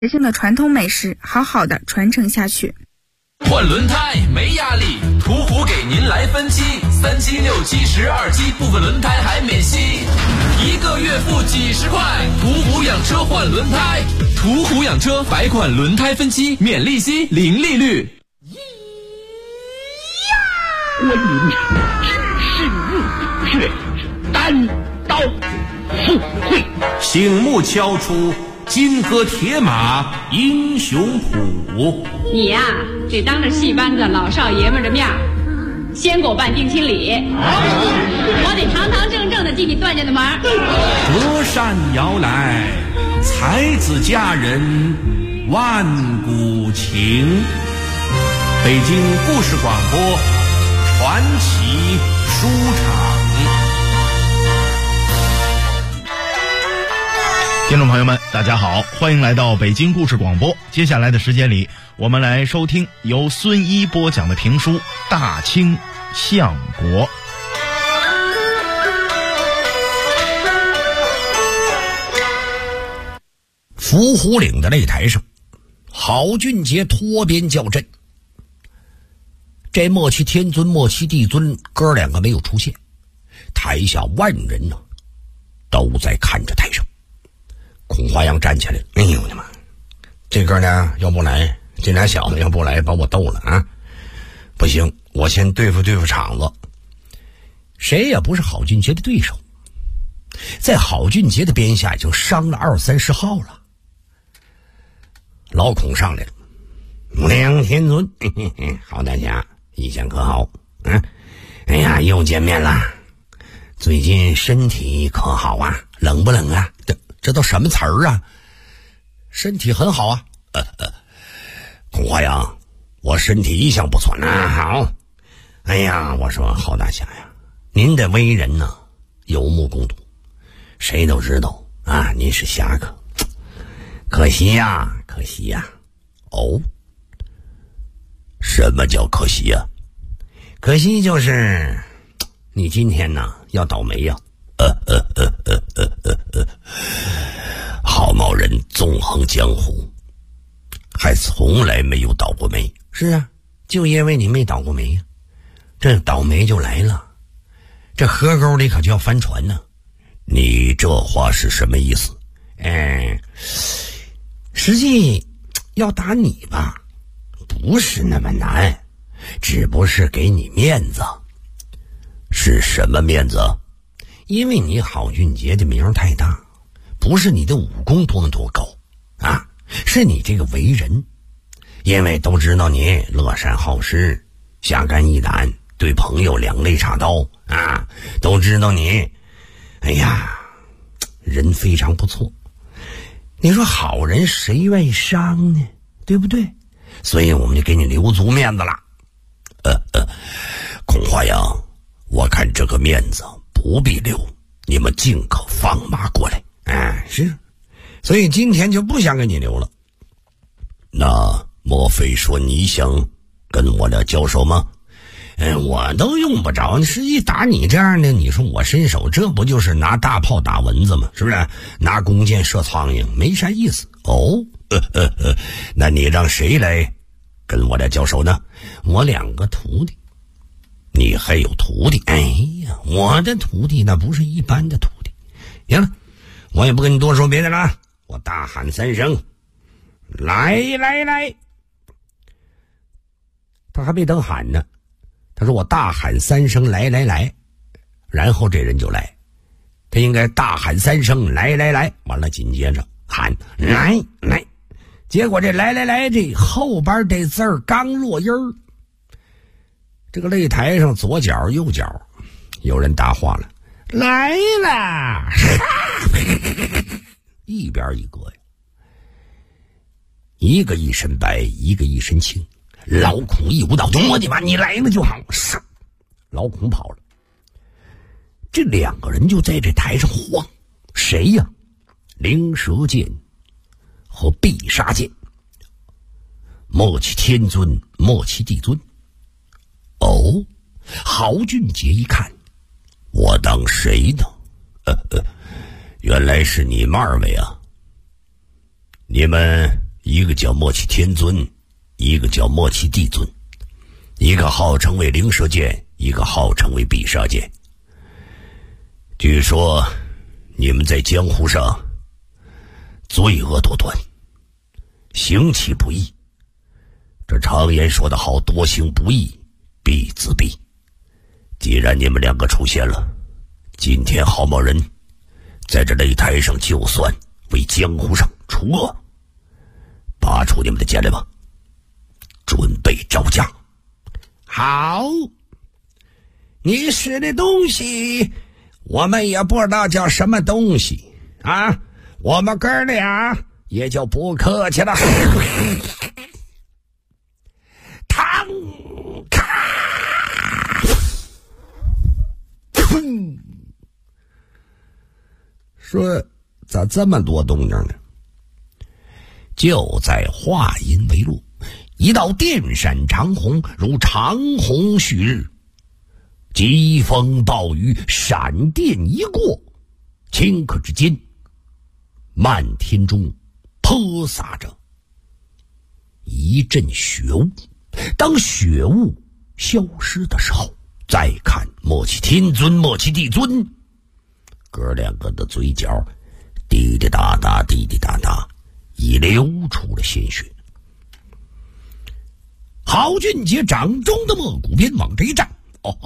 性的传统美食好好的传承下去。 换轮胎没压力，途虎给您来分期，3期、6期、12期，部分轮胎还免息，1个月付几十块。途虎养车换轮胎，途虎养车百款轮胎分期，免利息，零利率。 关云长只是热血，单刀赴会， 醒目敲出金戈铁马英雄谱。 你呀，得当着戏班子老少爷们的面先给我办定亲礼，我得堂堂正正的替你断这的门。 隔山遥来，才子佳人万古情。北京故事广播传奇书场。 听众朋友们大家好，欢迎来到北京故事广播。接下来的时间里，我们来收听由孙一播讲的评书《大清相国》。 伏虎岭的擂台上，郝俊杰脱鞭叫阵。这莫欺天尊莫欺地尊哥两个没有出现，台下万人呢都在看着台上。孔华阳站起来，哎呦我的妈，这哥俩要不来，这俩小子要不来把我逗了啊！不行，我先对付场子。谁也不是郝俊杰的对手，在郝俊杰的鞭下已经伤了20-30号了。老孔上来了，梁天尊，郝大侠一向可好？哎呀，又见面了，最近身体可好啊？冷不冷啊？这都什么词儿啊？身体很好啊。孔华阳，我身体一向不错呢。好，哎呀，我说郝大侠呀，您的为人呢有目共睹，谁都知道啊，您是侠客。可惜呀，可惜呀。哦，什么叫可惜呀？可惜就是你今天呢要倒霉呀。郝某人纵横江湖，还从来没有倒过霉。是啊，就因为你没倒过霉呀，这倒霉就来了，这河沟里可就要翻船呢。你这话是什么意思？实际要打你吧，不是那么难，只不是给你面子。是什么面子？因为你郝俊杰的名太大，不是你的武功多高啊，是你这个为人。因为都知道你乐善好施，侠肝义胆，对朋友两肋插刀啊，都知道你，哎呀，人非常不错。你说好人谁愿意伤呢？对不对？所以我们就给你留足面子了。孔华阳，我看这个面子不必留，你们尽可放马过来。是，所以今天就不想给你留了。那莫非说你想跟我俩交手吗？我都用不着，实际打你这样的，你说我伸手，这不就是拿大炮打蚊子吗？是不是？拿弓箭射苍蝇，没啥意思。哦，那你让谁来跟我俩交手呢？我2个徒弟。你还有徒弟？哎呀，我的徒弟那不是一般的徒弟。行了，我也不跟你多说别的了，我大喊3声，来来来。他还没等喊呢，他说我大喊3声来来来，然后这人就来。他应该大喊3声来来来，完了紧接着喊来来，结果这来来来这后边这字儿刚落音儿，这个擂台上左脚右脚有人答话了，来啦一边一个呀，一个一身白，一个一身青。老孔一舞蹈，我的妈，你来了就好。老孔跑了，这2个人就在这台上晃。谁呀？灵蛇剑和必杀剑。莫欺天尊莫欺地尊。哦，郝俊杰一看，我当谁呢？原来是你们2位啊！你们一个叫默契天尊，一个叫默契帝尊，一个号称为灵蛇剑，一个号称为必杀剑。据说你们在江湖上罪恶多端，行其不义。这常言说得好，多行不义必自毙。既然你们两个出现了，今天郝某人在这擂台上就算为江湖上除恶。拔出你们的剑来吧，准备招架。好，你使的东西我们也不知道叫什么东西啊，我们哥俩也就不客气了。唐卡，说咋这么多动静呢？就在话音未落，一道电闪长虹如长虹旭日，疾风暴雨，闪电一过，顷刻之间，漫天中泼洒着一阵雪雾。当雪雾消失的时候，再看默契天尊、默契帝尊，哥两个的嘴角滴滴答答，滴滴答答，已流出了鲜血。郝俊杰掌中的墨骨鞭往这一站，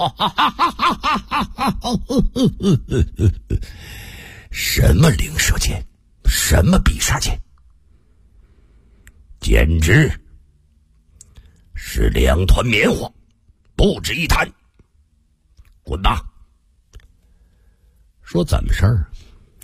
什么灵蛇剑，什么必杀剑，简直是两团棉花，不值一谈。滚吧！说怎么事儿？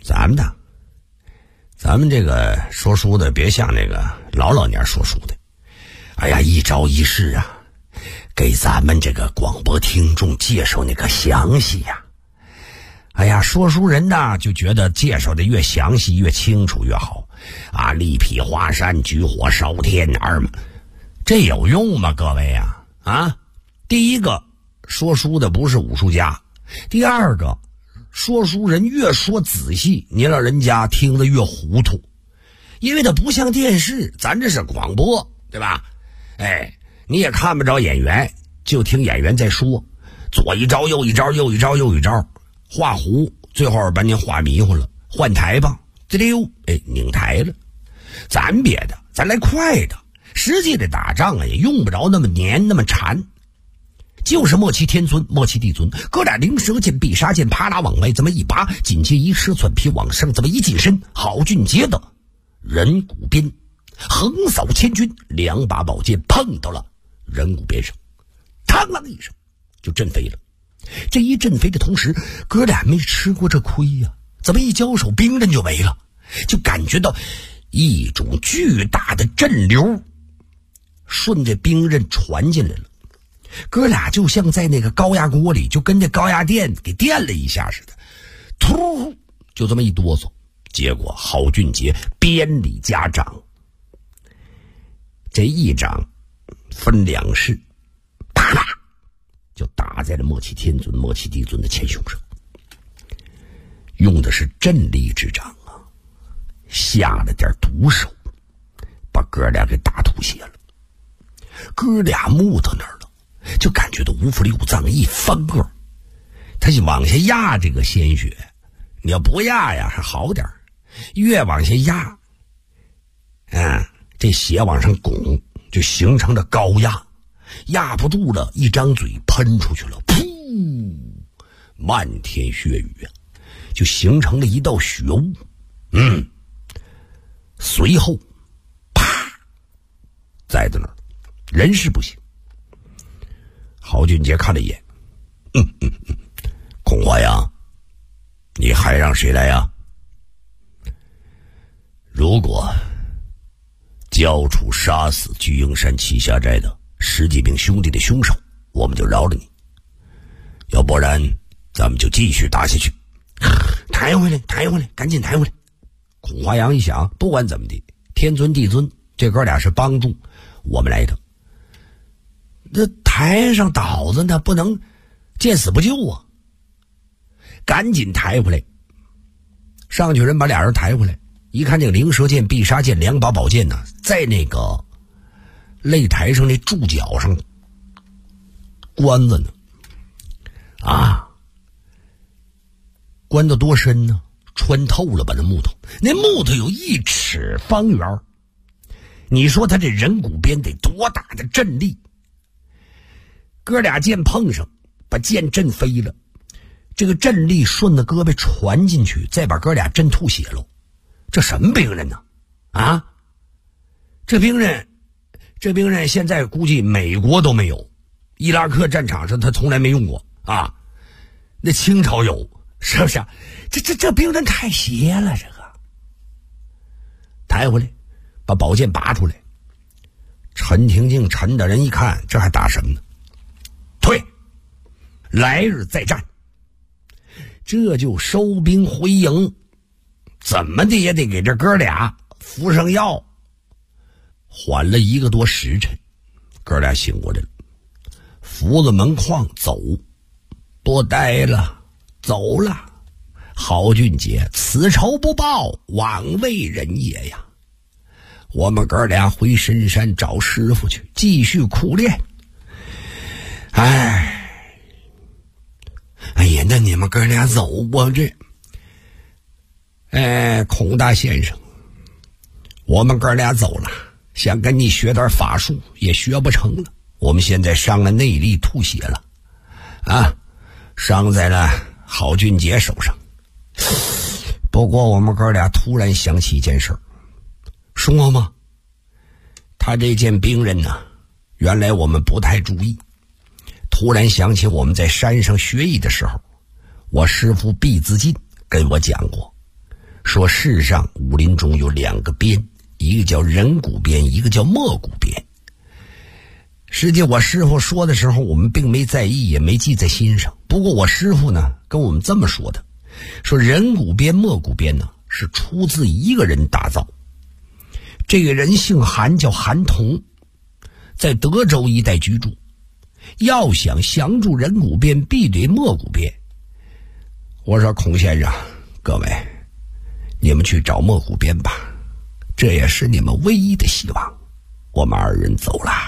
咱们这个说书的别像那个老年说书的，哎呀，一招一式啊，给咱们这个广播听众介绍那个详细呀。哎呀，说书人呢就觉得介绍的越详细越清楚越好啊！力劈华山，举火烧天儿，这有用吗？各位呀，啊，第一个说书的不是武术家，第二个说书人越说仔细，你让人家听得越糊涂，因为它不像电视，咱这是广播，对吧？哎，你也看不着演员，就听演员在说，左一招右一招，右一招右一招，画弧，最后把你画迷糊了，换台吧，这溜，哎，拧台了。咱别的，咱来快的，实际的打仗啊也用不着那么黏那么缠。就是默契天尊、默契帝尊，哥俩灵蛇剑、必杀剑，啪啦往外这么一拔，紧接一蛇窜皮往上这么一近身，郝俊杰的人骨鞭横扫千军，两把宝剑碰到了人骨鞭上，嘡啷一声就震飞了。这一震飞的同时，哥俩没吃过这亏呀，怎么一交手兵刃就没了，就感觉到一种巨大的震流顺着兵刃传进来了。哥俩就像在那个高压锅里，就跟这高压电给电了一下似的，突就这么一哆嗦，结果郝俊杰鞭里加掌，这一掌分两式，啪啦就打在了默契天尊、默契帝尊的前胸上，用的是震力之掌啊，下了点毒手，把哥俩给打吐血了。哥俩木到那儿了，就感觉到五腑六脏一翻个，他就往下压这个鲜血，你要不压呀还好点，越往下压，这血往上拱，就形成了高压，压不住了，一张嘴喷出去了，噗，漫天血雨啊，就形成了一道血雾。随后啪在那儿，人事不行。郝俊杰看了一眼，孔华阳，你还让谁来呀？如果交出杀死巨鹰山齐下寨的10几名兄弟的凶手，我们就饶了你，要不然咱们就继续打下去。抬回来，赶紧抬回来。孔华阳一想，不管怎么的，天尊地尊这哥俩是帮助我们来的，这台上倒子呢，不能见死不救啊！赶紧抬回来，上去人把俩人抬回来， 一看这个灵蛇剑、必杀剑两把宝剑呢，在那个擂台上那柱脚上关着呢。啊，关得多深呢？穿透了吧那木头，那木头有1尺方圆。你说他这人骨鞭得多大的震力？哥俩剑碰上，把剑震飞了，这个震力顺着胳膊传进去，再把哥俩震吐血了。这什么兵刃呢？啊，这兵刃现在估计美国都没有，伊拉克战场上他从来没用过啊。那清朝有，是不是啊？这兵刃太邪了，这个抬回来，把宝剑拔出来。陈廷敬、陈大人一看，这还打什么呢？退，来日再战。这就收兵回营，怎么的也得给这哥俩服上药。缓了1个多时辰，哥俩醒过来了，扶了门框走，不待了，走了。郝俊杰，此仇不报，枉为人也呀！我们哥俩回深山找师傅去，继续苦练。哎呀，那你们哥俩走，我这……孔大先生，我们哥俩走了，想跟你学点法术，也学不成了。我们现在伤了内力，吐血了，啊，伤在了郝俊杰手上。不过我们哥俩突然想起一件事，说吗？他这件兵刃呢，原来我们不太注意，突然想起我们在山上学艺的时候，我师父毕自尽跟我讲过，说世上武林中有2个鞭，一个叫人骨鞭，一个叫墨骨鞭。实际我师父说的时候，我们并没在意，也没记在心上。不过我师父呢跟我们这么说的，说人骨鞭、墨骨鞭呢是出自一个人打造。这个人姓韩，叫韩童，在德州一带居住。要想降住人骨鞭，必得墨骨鞭。我说孔先生，各位，你们去找墨骨鞭吧，这也是你们唯一的希望。我们2人走了。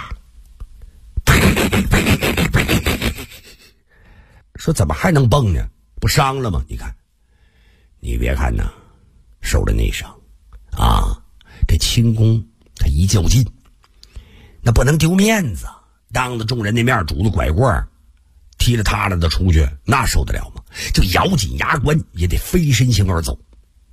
说怎么还能蹦呢？不伤了吗？你看，你别看呐，受了内伤啊，这轻功他一较劲，那不能丢面子，当着众人的面拄着拐棍踢了踏了的出去，那受得了吗？就咬紧牙关也得飞身行而走。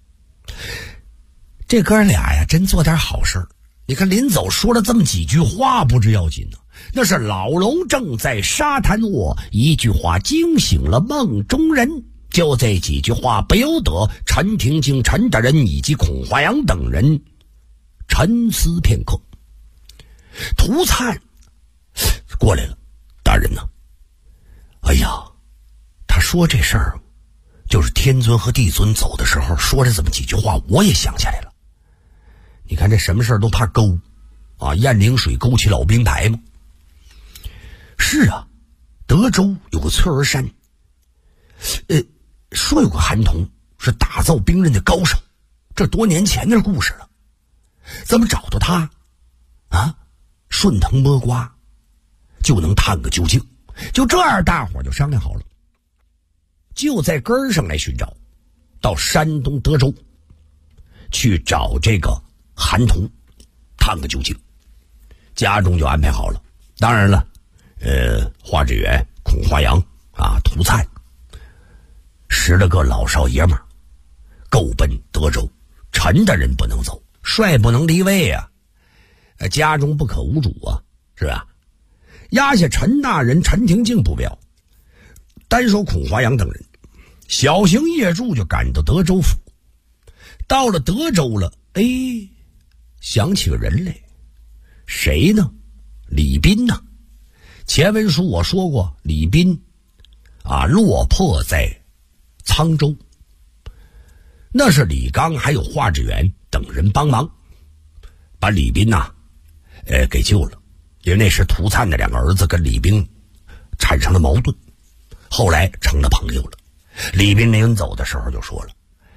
这哥俩呀，真做点好事。你看临走说了这么几句话，不知要紧呢。那是老龙正在沙滩卧，一句话惊醒了梦中人。就这几句话，不由得陈廷敬、陈大人以及孔华阳等人沉思片刻。涂灿过来了，大人呢？哎呀，他说这事儿就是天尊和地尊走的时候说了这么几句话，我也想起来了。你看这什么事儿都怕勾啊，雁翎水勾起老兵牌嘛。是啊，德州有个翠儿山，说有个韩童是打造兵刃的高手，这多年前的故事了。怎么找到他啊？顺藤摸瓜就能探个究竟。就这样，大伙就商量好了，就在根儿上来寻找，到山东德州去找这个韩童探个究竟。家中就安排好了，当然了，华志远、孔华阳啊、涂灿10来个老少爷们儿够奔德州。陈大人不能走，帅不能离位啊，家中不可无主啊，是吧？压下陈大人、陈廷敬不表，单说孔华阳等人小型夜驻就赶到德州府。到了德州了，想起个人来，谁呢？李斌呢？前文书我说过，李斌啊落魄在沧州，那是李刚还有华志远等人帮忙把李斌呐给救了。因为那时涂灿的2个儿子跟李斌产生了矛盾，后来成了朋友了。李斌临走的时候就说了，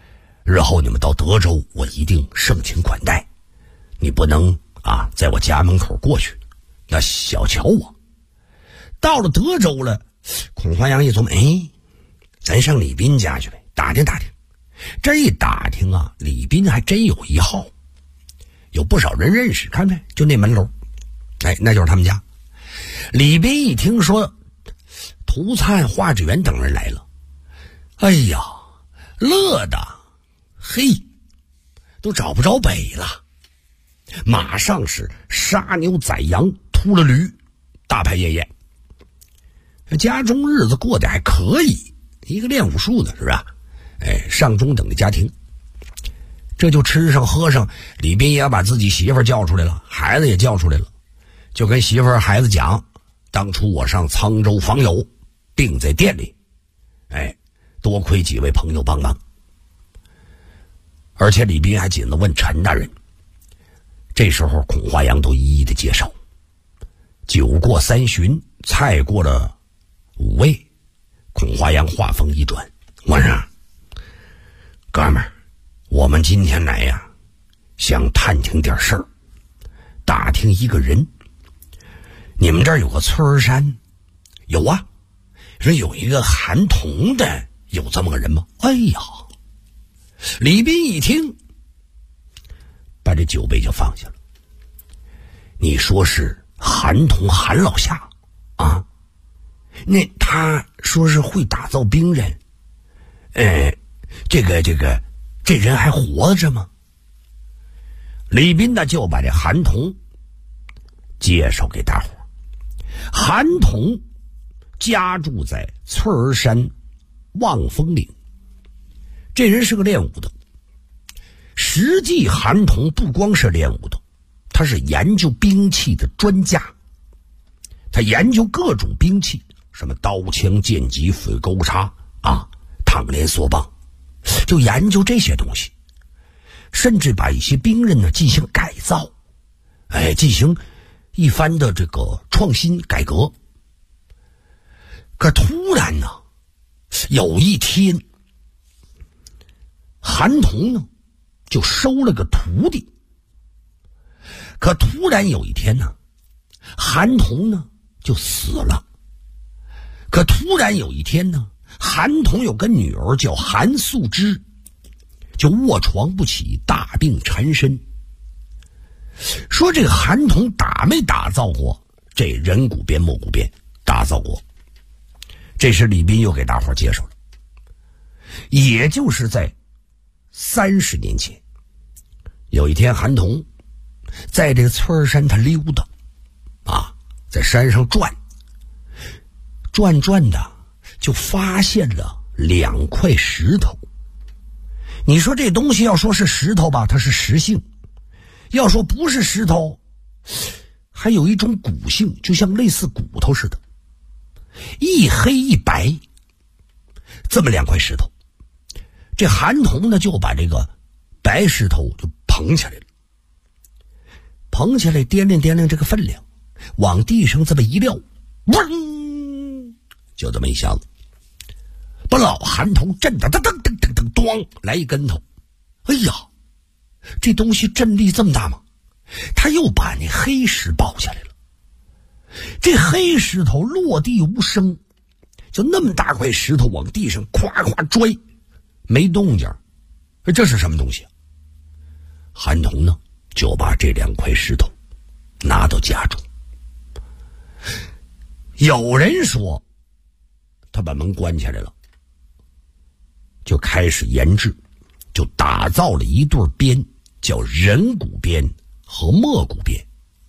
日后你们到德州，我一定盛情款待。你不能啊，在我家门口过去，要小瞧我。到了德州了，孔华阳一琢磨，咱上李斌家去呗，打听打听。这一打听啊，李斌还真有一号，有不少人认识，看看就那门楼，那就是他们家。李斌一听说涂灿、华志远等人来了，哎呀，乐的嘿，都找不着北了，马上是杀牛宰羊，秃了驴，大排宴宴。家中日子过得还可以，一个练武术的是吧？上中等的家庭，这就吃上喝上。李斌也把自己媳妇叫出来了，孩子也叫出来了，就跟媳妇孩子讲，当初我上沧州访友，病在店里，多亏几位朋友帮忙。而且李斌还紧了问陈大人。这时候孔华阳都一一的介绍，酒过三巡，菜过了5味，孔华阳话锋一转，我说哥们儿，我们今天来呀，想探听点事儿，打听一个人。你们这儿有个崔儿山？有啊，说有一个韩童的，有这么个人吗？哎呀，李斌一听，把这酒杯就放下了。你说是韩童韩老夏啊？那他说是会打造兵刃，这人还活着吗？李斌呢就把这韩童介绍给大伙。韩童家住在翠儿山望风岭，这人是个练武的。实际韩童不光是练武的，他是研究兵器的专家。他研究各种兵器，什么刀枪剑戟斧钩叉啊，烫连梭棒，就研究这些东西，甚至把一些兵刃呢进行改造，进行一番的这个创新改革。可突然呢，有一天，韩童呢就收了个徒弟。可突然有一天呢，韩童呢就死了。可突然有一天呢，韩童有个女儿叫韩素芝，就卧床不起，大病缠身。说这个韩童打没打造过这人骨鞭莫骨鞭？打造过。这时李斌又给大伙介绍了，也就是在30年前，有一天韩童在这个翠儿山他溜达啊，在山上转的，就发现了2块石头。你说这东西要说是石头吧，它是石性；要说不是石头，还有一种骨性，就像类似骨头似的，一黑一白，这么2块石头。这韩童呢就把这个白石头就捧起来了，捧起来掂量这个分量，往地上这么一撂，嗡，就这么一下子，把老韩童震得噔噔噔噔噔咣来一跟头。哎呀，这东西震力这么大吗？他又把那黑石抱下来了。这黑石头落地无声，就那么大块石头往地上夸夸拽，没动静。这是什么东西啊？韩童呢就把这2块石头拿到家中。有人说他把门关起来了，就开始研制，就打造了一对鞭，叫人骨鞭和莫骨鞭。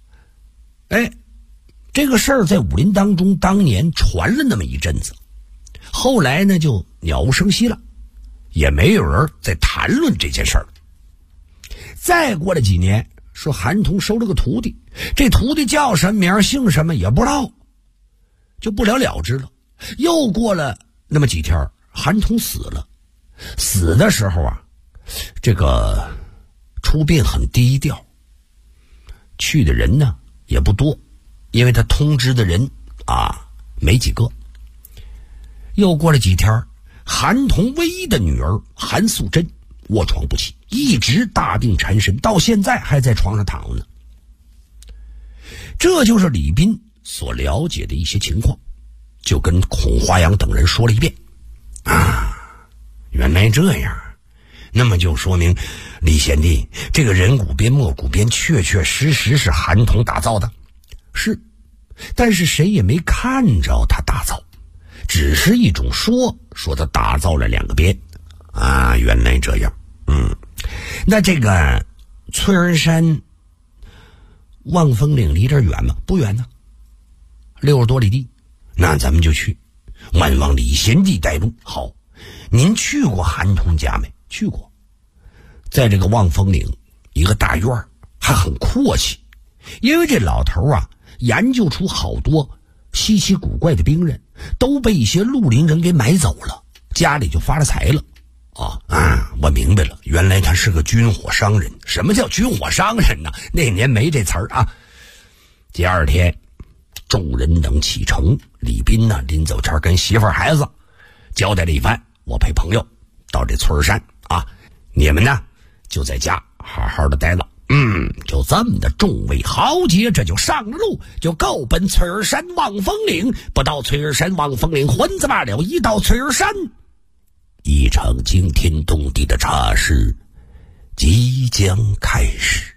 这个事儿在武林当中当年传了那么一阵子，后来呢就鸟无声息了，也没有人再谈论这件事儿。再过了几年，说韩童收了个徒弟，这徒弟叫什么名姓什么也不知道，就不了了之了。又过了那么几天，韩童死了。死的时候啊，这个出殡很低调，去的人呢也不多，因为他通知的人啊没几个。又过了几天，韩童唯一的女儿韩素贞卧床不起，一直大病缠身，到现在还在床上躺着呢。这就是李斌所了解的一些情况，就跟孔华阳等人说了一遍。原来这样，那么就说明李贤弟这个人骨边莫骨边确确实实是韩童打造的。是，但是谁也没看着他打造，只是一种说他打造了2个边。原来这样。那这个翠儿山望风岭离这儿远吗？不远呢，60多里地。那咱们就去，万望李贤弟带路。好，您去过韩童家没？去过。在这个望风岭一个大院还很阔气，因为这老头研究出好多稀奇古怪的兵刃，都被一些绿林人给买走了，家里就发了财了。我明白了，原来他是个军火商人。什么叫军火商人呢？那年没这词儿啊。第二天，众人等启程，李斌呢临走前跟媳妇儿孩子交代了一番，我陪朋友到这翠儿山你们呢就在家好好的待着。就这么的，众位豪杰这就上了路，就够奔翠儿山望风岭。不到翠儿山望风岭混子罢了，一到翠儿山，一场惊天动地的茶事即将开始。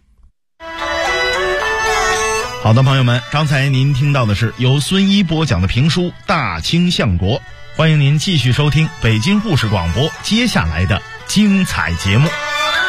好的，朋友们，刚才您听到的是由孙一播讲的评书《大清相国》，欢迎您继续收听北京故事广播接下来的精彩节目。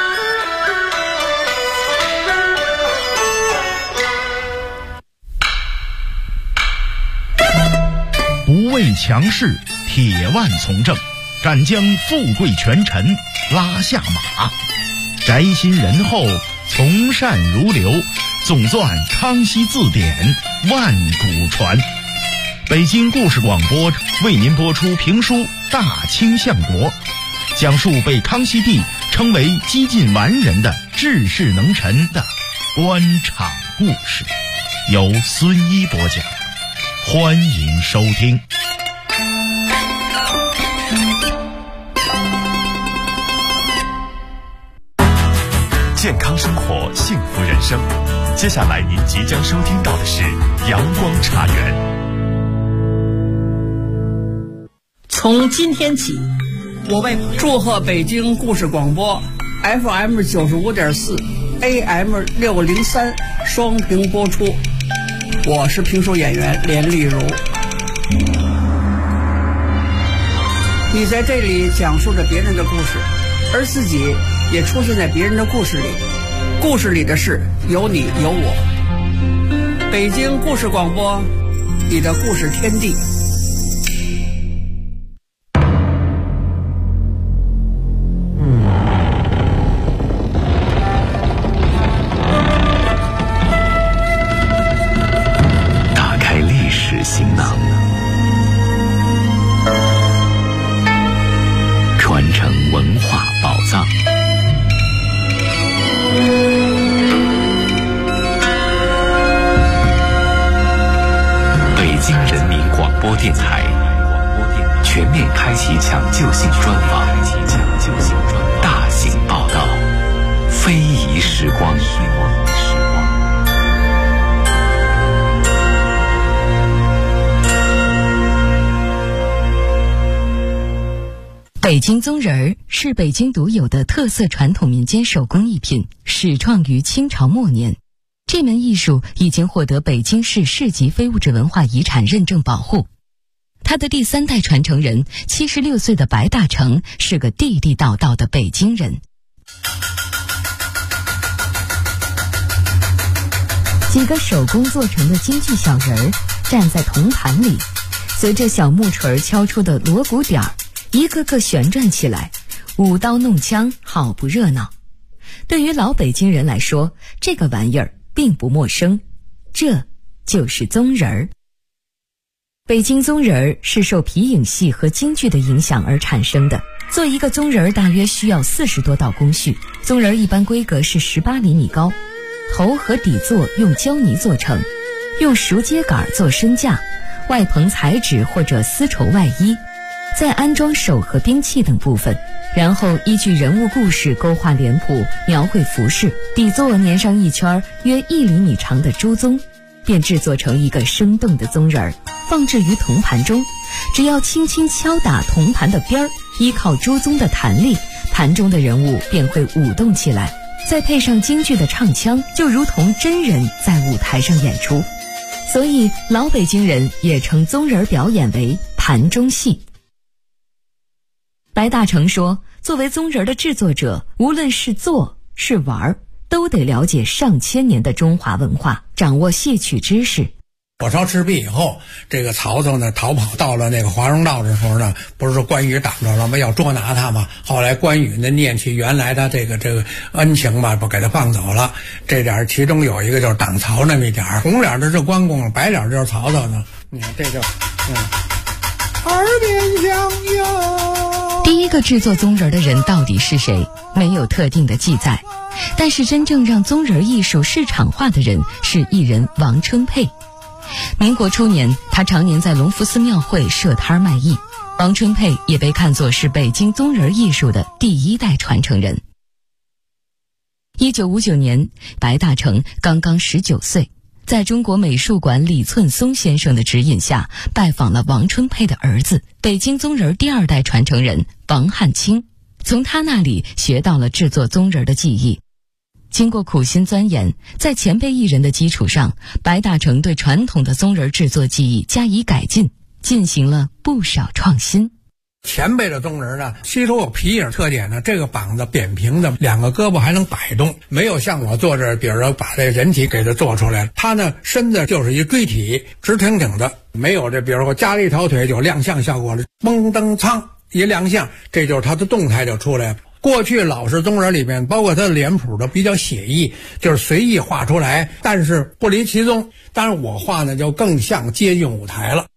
不畏强势，铁腕从政，敢将富贵权臣拉下马，宅心仁厚，从善如流，总纂康熙字典，万古传。北京故事广播为您播出评书《大清相国》，讲述被康熙帝称为几近完人的治世能臣的官场故事，由孙一播讲，欢迎收听。 健康生活，幸福人生。接下来您即将收听到的是阳光茶园。 从今天起，我为祝贺北京故事广播 FM 95.4 AM 603双屏播出。我是评书演员连丽如。你在这里讲述着别人的故事，而自己也出现在别人的故事里，故事里的事有你有我。北京故事广播，你的故事天地。 打开历史行囊，传承文化宝藏。北京人民广播电台全面开启抢救性专访，大型报道，非遗时光。 北京宗人儿是北京独有的特色传统民间手工艺品，始创于清朝末年。这门艺术已经获得北京市市级非物质文化遗产认证保护。他的第3代传承人76岁的白大成是个地地道道的北京人。几个手工做成的京剧小人儿站在铜盘里，随着小木锤敲出的锣鼓点儿，一个个旋转起来，舞刀弄枪，好不热闹。对于老北京人来说，这个玩意儿并不陌生，这就是宗人儿。北京宗人儿是受皮影戏和京剧的影响而产生的。做一个宗人儿大约需要40多道工序。宗人儿一般规格是18厘米高，头和底座用胶泥做成，用熟秸秆做身架，外棚彩纸或者丝绸外衣。 再安装手和兵器等部分，然后依据人物故事勾画脸谱，描绘服饰，底座粘上一圈约1厘米长的猪鬃，便制作成一个生动的鬃人儿，放置于铜盘中。只要轻轻敲打铜盘的边儿，依靠猪鬃的弹力，盘中的人物便会舞动起来。再配上京剧的唱腔，就如同真人在舞台上演出。所以老北京人也称鬃人表演为盘中戏。白大成说，作为鬃人的制作者，无论是做是玩，都得了解上千年的中华文化，掌握戏曲知识。 火烧赤壁以后，这个曹操呢逃跑到了那个华容道的时候呢，不是说关羽挡着了吗？要捉拿他嘛。后来关羽呢念起原来的这个恩情吧，不给他放走了。这点其中有一个就是挡曹那么一点，红脸的是关公，白脸就是曹操呢。你看这就耳边响哟。 第一个制作鬃人的人到底是谁？没有特定的记载。但是真正让鬃人艺术市场化的人是艺人王春佩。民国初年，他常年在隆福寺庙会设摊卖艺。王春佩也被看作是北京鬃人艺术的第1代传承人。1959年，白大成刚刚19岁，在中国美术馆李寸松先生的指引下，拜访了王春佩的儿子，北京鬃人第2代传承人王汉卿，从他那里学到了制作鬃人的技艺。经过苦心钻研，在前辈艺人的基础上，白大成对传统的鬃人制作技艺加以改进，进行了不少创新。 前辈的鬃人呢，吸收有皮影特点呢，这个膀子扁平的，2个胳膊还能摆动，没有像我做这，比如说把这人体给它做出来，他呢身子就是一锥体，直挺挺的，没有这比如说加了一条腿就亮相效果了，嘣噔噌一亮相，这就是他的动态就出来了。过去老式鬃人里面，包括他的脸谱都比较写意，就是随意画出来，但是不离其宗。当然我画呢就更像接近舞台了。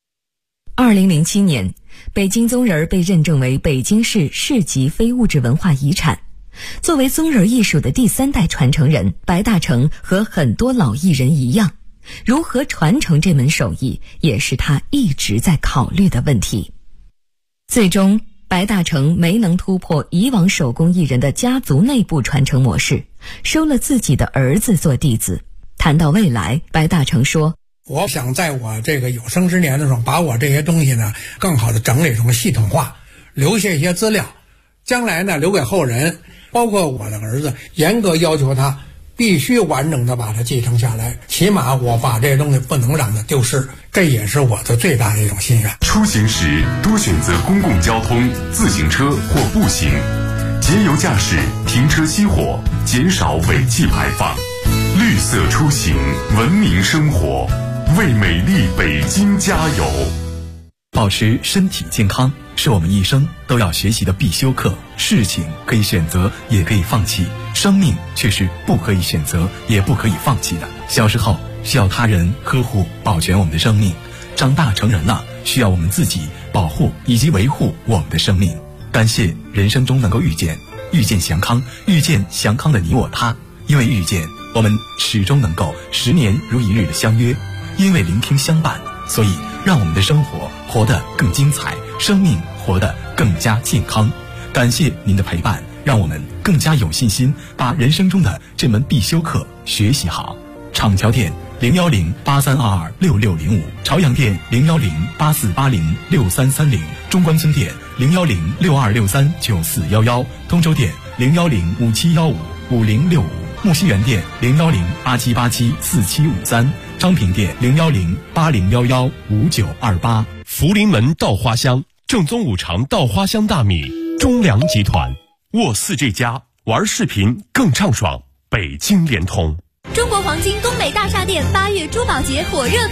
2007年，北京鬃人被认证为北京市市级非物质文化遗产。作为鬃人艺术的第3代传承人，白大成和很多老艺人一样，如何传承这门手艺，也是他一直在考虑的问题。最终白大成没能突破以往手工艺人的家族内部传承模式，收了自己的儿子做弟子。谈到未来，白大成说， 我想在我这个有生之年的时候，把我这些东西呢更好的整理成系统化，留下一些资料，将来呢留给后人，包括我的儿子，严格要求他必须完整的把它继承下来，起码我把这些东西不能让它丢失，这也是我的最大的一种心愿。 出行时多选择公共交通、自行车或步行，节油驾驶，停车熄火，减少尾气排放，绿色出行，文明生活，为美丽北京加油。 保持身体健康是我们一生都要学习的必修课。事情可以选择，也可以放弃，生命却是不可以选择，也不可以放弃的。小时候需要他人呵护保全我们的生命，长大成人了，需要我们自己保护以及维护我们的生命。感谢人生中能够遇见祥康，遇见祥康的你我他。因为遇见，我们始终能够10年如一日的相约；因为聆听相伴，所以让我们的生活活得更精彩，生命活得更加健康。感谢您的陪伴，让我们更加有信心把人生中的这门必修课学习好。厂桥店01083226605，朝阳店01084806330，中关村店01062639411，通州店01057155065，木樨园店01087874753，昌平店01080115928。 福临门稻花香，正宗五常稻花香大米，中粮集团。沃4这家，玩视频更畅爽。北京联通。 中国黄金东北大厦店8月珠宝节火热